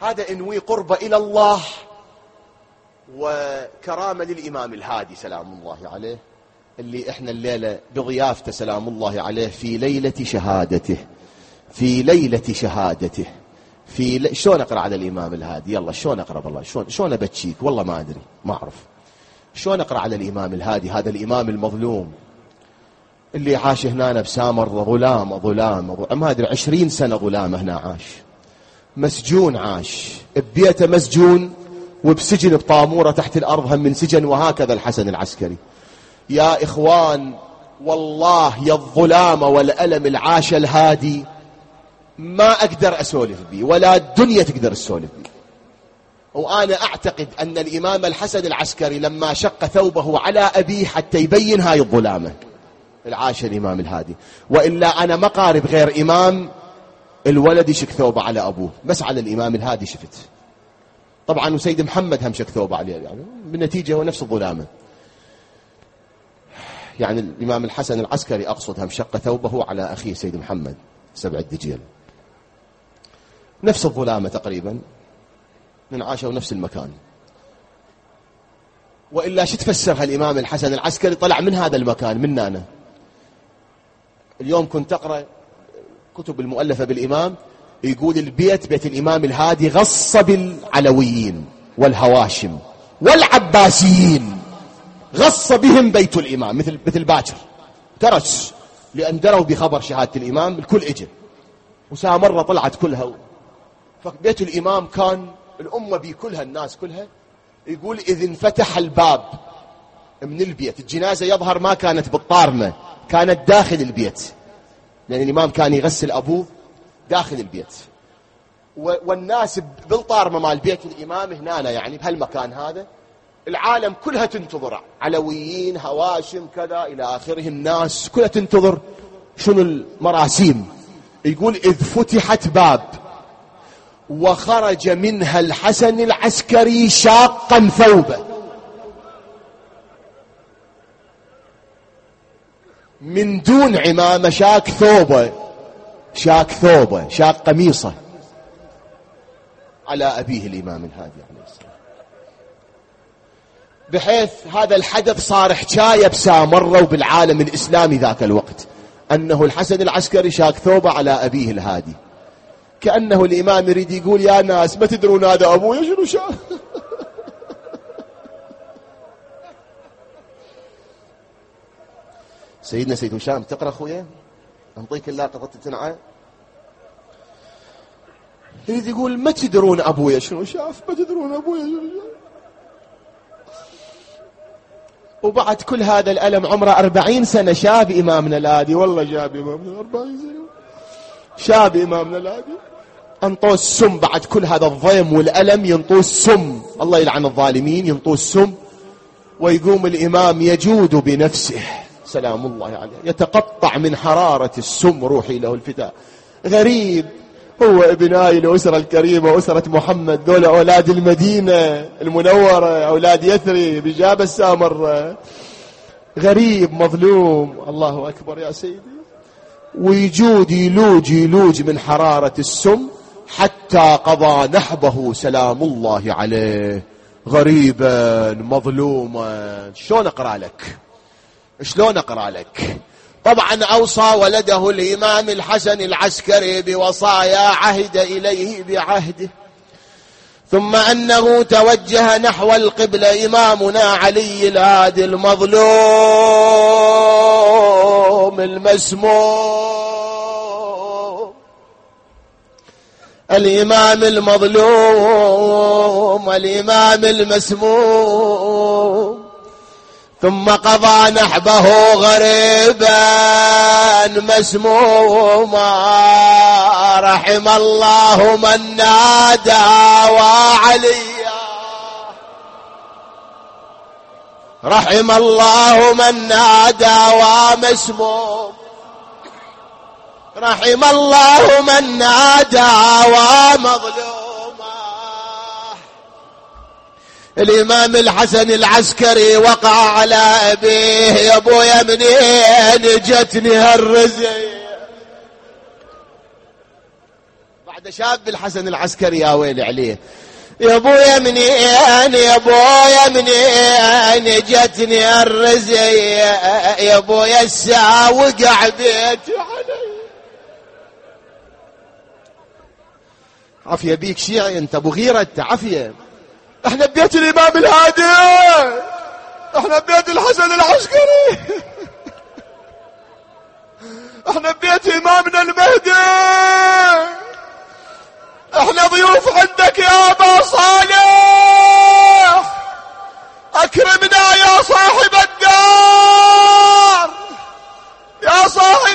هذا انوي قربة إلى الله وكرامة للإمام الهادي سلام الله عليه، اللي احنا الليلة بضيافته سلام الله عليه في ليلة شهادته، في ليلة شهادته، شلون اقرأ على الإمام الهادي؟ يلا شلون اقرأ بالله؟ شلون ابتشيك؟ والله ما ادري، ما اعرف شلون اقرأ على الإمام الهادي، هذا الإمام المظلوم اللي عاش هنا بسامر ظلام ما ادري 20 سنة ظلام هنا عاش، مسجون عاش ببيته مسجون، وبسجن بطامورة تحت الأرض هم من سجن، وهكذا الحسن العسكري. يا إخوان والله يا الظلام والألم العاش الهادي ما أقدر أسولف بي ولا الدنيا تقدر تسولف بي. وأنا أعتقد أن الإمام الحسن العسكري لما شق ثوبه على أبيه حتى يبين هاي الظلامة العاش الإمام الهادي، وإلا أنا ما قارب غير إمام الولد يشك ثوبه على أبوه، بس على الإمام الهادي شفت. طبعا وسيد محمد هم شك ثوبه عليه، يعني بالنتيجة هو نفس الظلامة. يعني الإمام الحسن العسكري أقصد هم شق ثوبه على أخيه سيد محمد 7 الدجيل، نفس الظلامة تقريبا، من عاشوا نفس المكان. وإلا شو تفسرها الإمام الحسن العسكري طلع من هذا المكان مننا أنا. اليوم كنت أقرأ كتب المؤلفة بالإمام، يقول البيت بيت الإمام الهادي غص بالعلويين والهواشم والعباسيين، غص بهم بيت الإمام مثل باكر ترس، لأن دروا بخبر شهادة الإمام الكل إجل وسامرة طلعت كلها. فبيت الإمام كان الأمة بي كلها الناس كلها، يقول إذ انفتح الباب من البيت الجنازة يظهر ما كانت بالطارمة، كانت داخل البيت، لأن الإمام كان يغسل أبوه داخل البيت، والناس بالطارمة مال بيت الإمام هنا يعني بهالمكان هذا العالم كلها تنتظر، علويين هواشم كذا إلى آخره، الناس كلها تنتظر شنو المراسيم. يقول إذ فتحت باب وخرج منها الحسن العسكري شاقا ثوبه، من دون عمامة شاك ثوبه، شاك قميصه على أبيه الإمام الهادي عليه السلام، بحيث هذا الحدث صار حكاية بسامرة وبالعالم الإسلامي ذاك الوقت، أنه الحسن العسكري شاك ثوبه على أبيه الهادي، كأنه الإمام يريد يقول يا ناس ما تدرون هذا أبويا شنو شاف. سيدنا سيد هشام تقرأ أخويا، أنطيك الله قطة تنعى، يريد يقول ما تدرون أبويا شنو شاف، ما تدرون أبويا شنو شاف. وبعد كل هذا الألم عمره 40 سنة شاب إمامنا الهادي، والله شاب إمامنا 40 سنة شاب إمامنا الهادي، انطوه السم بعد كل هذا الضيم والألم، ينطوه السم، الله يلعن الظالمين، ينطوه السم، ويقوم الإمام يجود بنفسه سلام الله عليه، يتقطع من حرارة السم روحي له الفداء. غريب، هو ابن هاي الأسرة الكريمة، أسرة محمد، دول أولاد المدينة المنورة، أولاد يثرب، جاب السامر، غريب مظلوم، الله أكبر يا سيدي، ويجود يلوج من حرارة السم حتى قضى نحبه سلام الله عليه، غريبا مظلوما. شلون أقرأ لك؟ طبعا أوصى ولده الإمام الحسن العسكري بوصايا عهد إليه بعهده، ثم أنه توجه نحو القبلة إمامنا علي الهادي المظلوم المسموم، الإمام المسموم، ثم قضى نحبه غريبا مسموما، رحم الله من نادى وعليا، رحم الله من نادى ومسموم، رحم الله من نادى ومظلوما. الإمام الحسن العسكري وقع على أبيه، يا أبويا منين جتني هالرزق، بعد شاب الحسن العسكري يا ويلي عليه. يا ابويا منين يا ابويا منين جتني الرزي يا ابويا الساعة وقع بيتي علي. عافية بيك شيعي انت ابو غيرة عافية. احنا ببيت الامام الهادي، احنا ببيت الحسن العسكري، احنا ببيت امامنا المهدي، احنا ضيوف عندك يا ابا صالح، اكرمنا يا صاحب الدار يا صاحب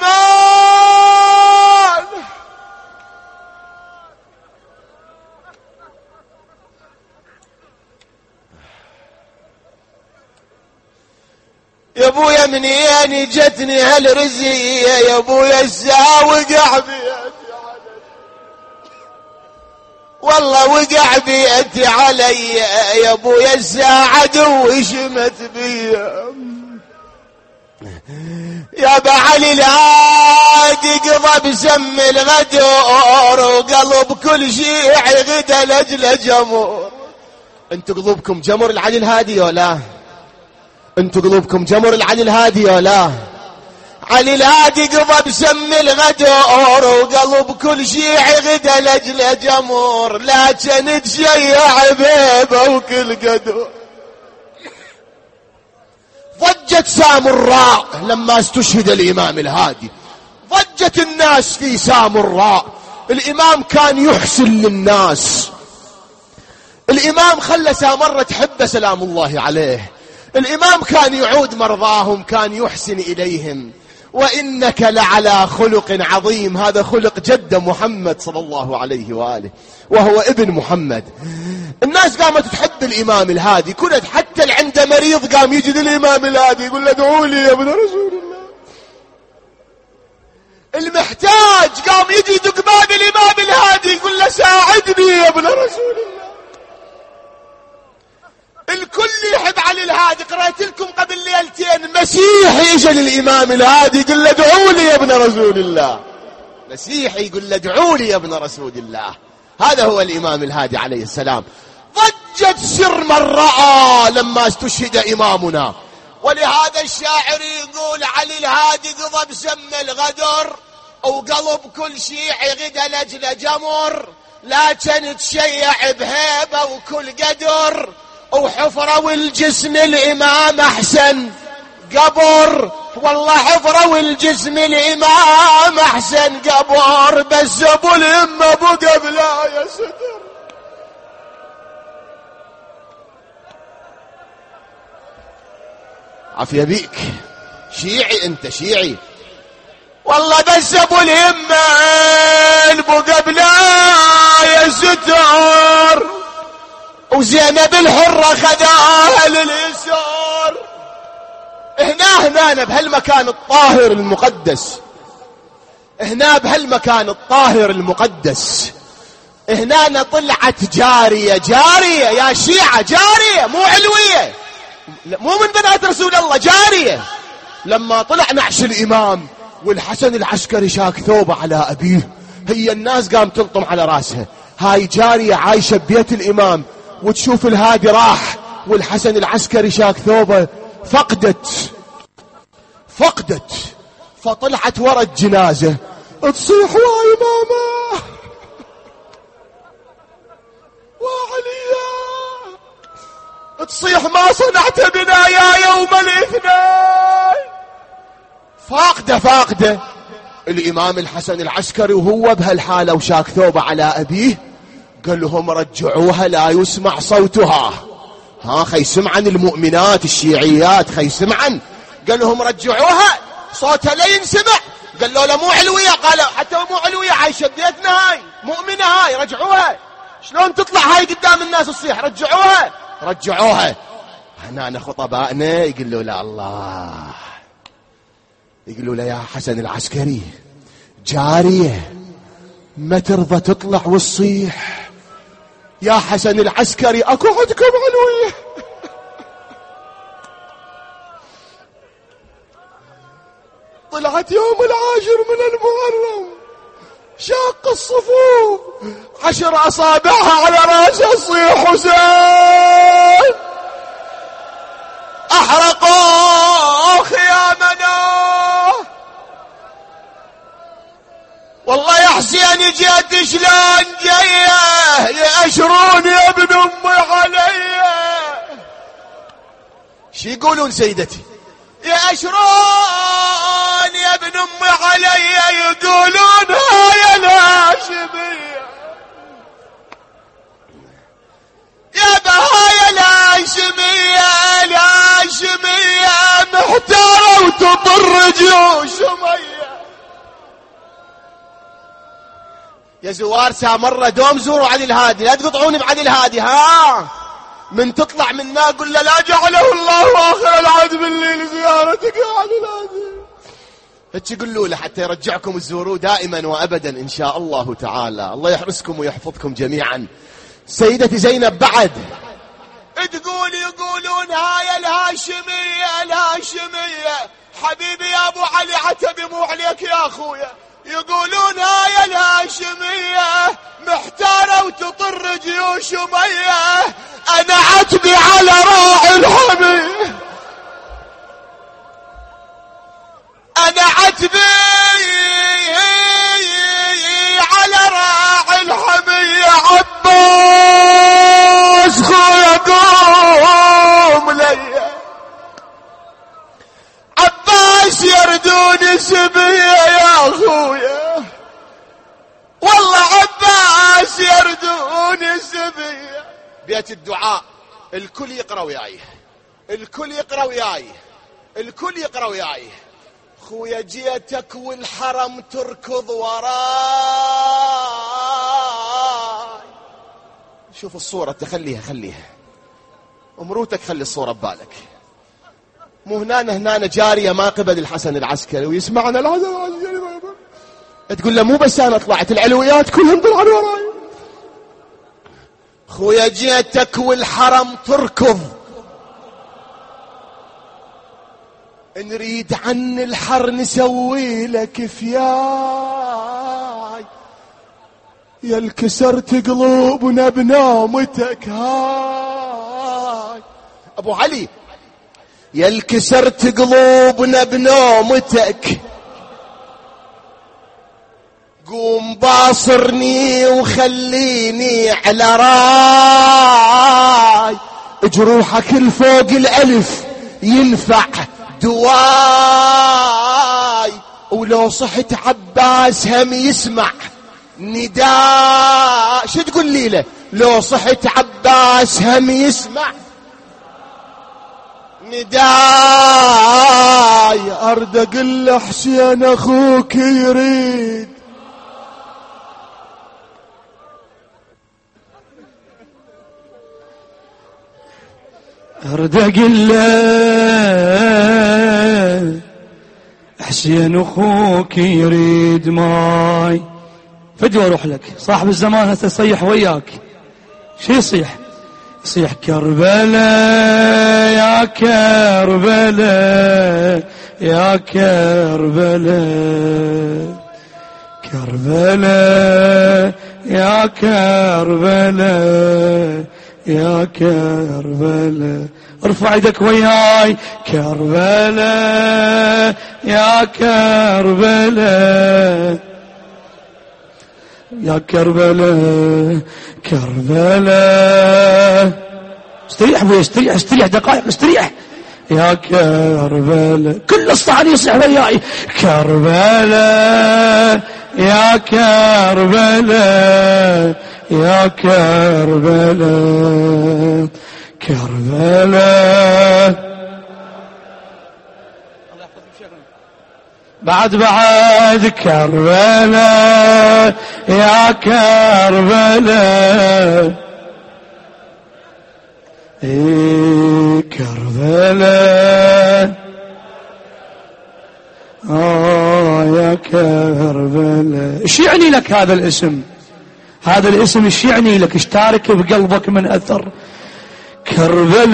الزمان. يا ابويا منين جتني هالرزية يا ابويا الساعة وقع بيتي علي، والله وقع بيتي علي يا ابويا الساعة عدو شمت بيا. يا ابا علي الهادي قضى بسم الغدور وقلب كل شيعي غدا لاجل جمر. انتوا قلوبكم جمر العلي الهادي ولا؟ انتوا قلوبكم جمر العلي الهادي ولا؟ علي الهادي قضى بسم الغدور وقلب كل شيعي غدا لاجل جمر، لكن تشيع بيبه وكل قدور. ضجت سامراء لما استشهد الامام الهادي، ضجت الناس في سامراء. الامام كان يحسن للناس، الامام خلى سامرة تحبه سلام الله عليه، الامام كان يعود مرضاهم، كان يحسن اليهم. وانك لعلى خلق عظيم، هذا خلق جد محمد صلى الله عليه واله وهو ابن محمد. الناس قامت تحب الامام الهادي، كنت حتى اللي عنده مريض قام يجي للامام الهادي يقول له ادعوا لي يا ابن رسول الله. المحتاج قام يجي يدق باب الامام الهادي يقول له ساعدني يا ابن رسول الله. الكل يحب علي الهادي. قرأت لكم قبل ليلتين مسيحي يجي للإمام الهادي يقول له ادعوا لي يا ابن رسول الله، مسيحي يقول له ادعوا لي يا ابن رسول الله. هذا هو الإمام الهادي عليه السلام. ضجت سر من رأى لما استشهد إمامنا، ولهذا الشاعر يقول علي الهادي قضى بسم الغدر وقلب كل شيعي غدا لجل جمر، لكن تشيع بهيبة وكل قدر، وحفرة والجسم الإمام أحسن قبر، والله حفرة والجسم الإمام أحسن قبر، بس أبو الإمة أبو قبله يا ستر. عافية بيك شيعي انت شيعي، والله بس أبو الإمة أبو قبله يا ستر، وزينب الحرة خذاها لليسار. هنا بهالمكان الطاهر المقدس، هنا بهالمكان الطاهر المقدس، هنا طلعت جارية يا شيعة، جارية مو علوية، مو من بنات رسول الله، جارية. لما طلع نعش الإمام والحسن العسكري شاك ثوبه على أبيه، هي الناس قام تلطم على راسها. هاي جارية عايشة ببيت الإمام وتشوف الهادي راح والحسن العسكري شاك ثوبه، فقدت فطلعت ورا الجنازة تصيح يا ماما وعليا، تصيح ما صنعت بنا يا يوم الاثنين. فاقدة الإمام الحسن العسكري وهو بهالحالة وشاك ثوبه على أبيه، قال لهم رجعوها لا يسمع صوتها. خي سمعا المؤمنات الشيعيات، خي سمعا. قال لهم رجعوها صوتها لا ينسمع. قال له لا مو علوية، قال حتى مو علوية عايشة بيتنا، هاي مؤمنة، هاي رجعوها. شلون تطلع هاي قدام الناس تصيح؟ رجعوها. هنا خطبائنا يقولوا لا الله، يقولوا له يا حسن العسكري جارية ما ترضى تطلع وتصيح، يا حسن العسكري اكو عندكم علوية. طلعت يوم 10 من المحرم شاق الصفوف 10 أصابعها على راسه تصيح حسين. أحرقوا خيامنا والله يا حسين جيت شلون جايه يأشرون يا ابن امي علي. شي يقولون سيدتي؟ يأشرون يا ابن امي علي، يقولون هاي الهاشمية يا بهاي الهاشمية، الهاشمية محتارة وتضر جيوش أمية. يا زوار سامرة دوم زوروا علي الهادي، لا تقطعوني بعلي الهادي. ها من تطلع من ما قل له لا جعله الله آخر العهد بالليل زيارتك يا علي الهادي. هيك يقولوا له حتى يرجعكم تزوروه دائما وأبدا إن شاء الله تعالى. الله يحرسكم ويحفظكم جميعا. سيدتي زينب بعد تقول يقولون هاي الهاشمية، الهاشمية حبيبي يا أبو علي عتبي مو عليك يا أخويا. يقولون هاي الهاشمية محتارة وتطر جيوش أمية، أنا عتبي على راعي الحمية، أنا عتبي على راعي الحمية. عباس خويا قوم ليا، عباس يردون سبية يا أخويا، والله عباس يردون سبية. بيت الدعاء الكل يقرأ وياي، الكل يقرأ وياي، الكل يقرأ وياي. خويا جيتك والحرم تركض وراي. شوف الصورة تخليها، خليها امروتك، خلي الصورة ببالك. مو هنا جارية ما قبل الحسن العسكري ويسمعنا الحسن العسكري تقول له مو بس انا طلعت، العلويات كلهم طلعوا وراي. خويا جيتك والحرم تركض، نريد عن الحر نسوي لك فياي، يا الكسرت قلوبنا بنومتك هاي. ابو علي يا الكسرت قلوبنا بنومتك، قوم باصرني وخليني على راي، جروحك الفوق الالف ينفع دواي، ولو صحت عباس هم يسمع نداء. شو تقول لي له؟ لو صحت عباس هم يسمع نداي. ارد اقول له حسين اخوك يريد، ارد اقول له حسين اخوك يريد ماي. فدوى اروح لك صاحب الزمان هسه يصيح وياك. شو يصيح؟ يصيح كربلاء يا كربلاء يا كربلاء، كربلاء يا كربلاء يا كربلاء. ارفع يدك وياي، كربلاء يا كربلاء يا كربلاء كربلاء. استريح ابوي، استريح، استريح دقائق، استريح. يا كربلاء كل الصحن يصيح وياي، كربلاء يا كربلاء يا كربلاء كربلاء. بعد كربلاء يا كربلاء، إيه كربلاء يا كربلاء. ايش يعني لك هذا الاسم؟ هذا الاسم ايش يعني لك؟ ايش تارك بقلبك من اثر؟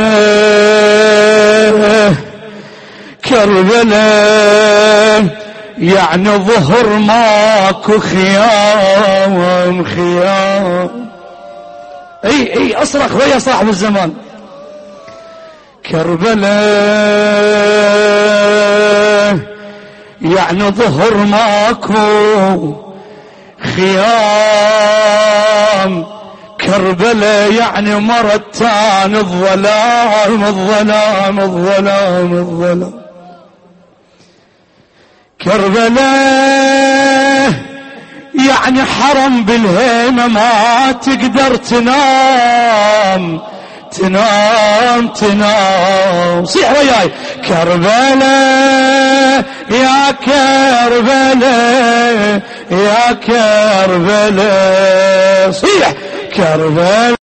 كربلاء كربلاء يعني ظهر ماكو خيام خيام. اي اصرخ ويا صاحب الزمان. كربلاء يعني ظهر ماكو خيام، كربلاء يعني مرتان الظلام الظلام الظلام الظلام. كربلاء يعني حرم بالهيمة ما تقدر تنام تنام تنام. صيح وياي كربلاء يا كربلاء يا كربلاء. صيح كربلاء.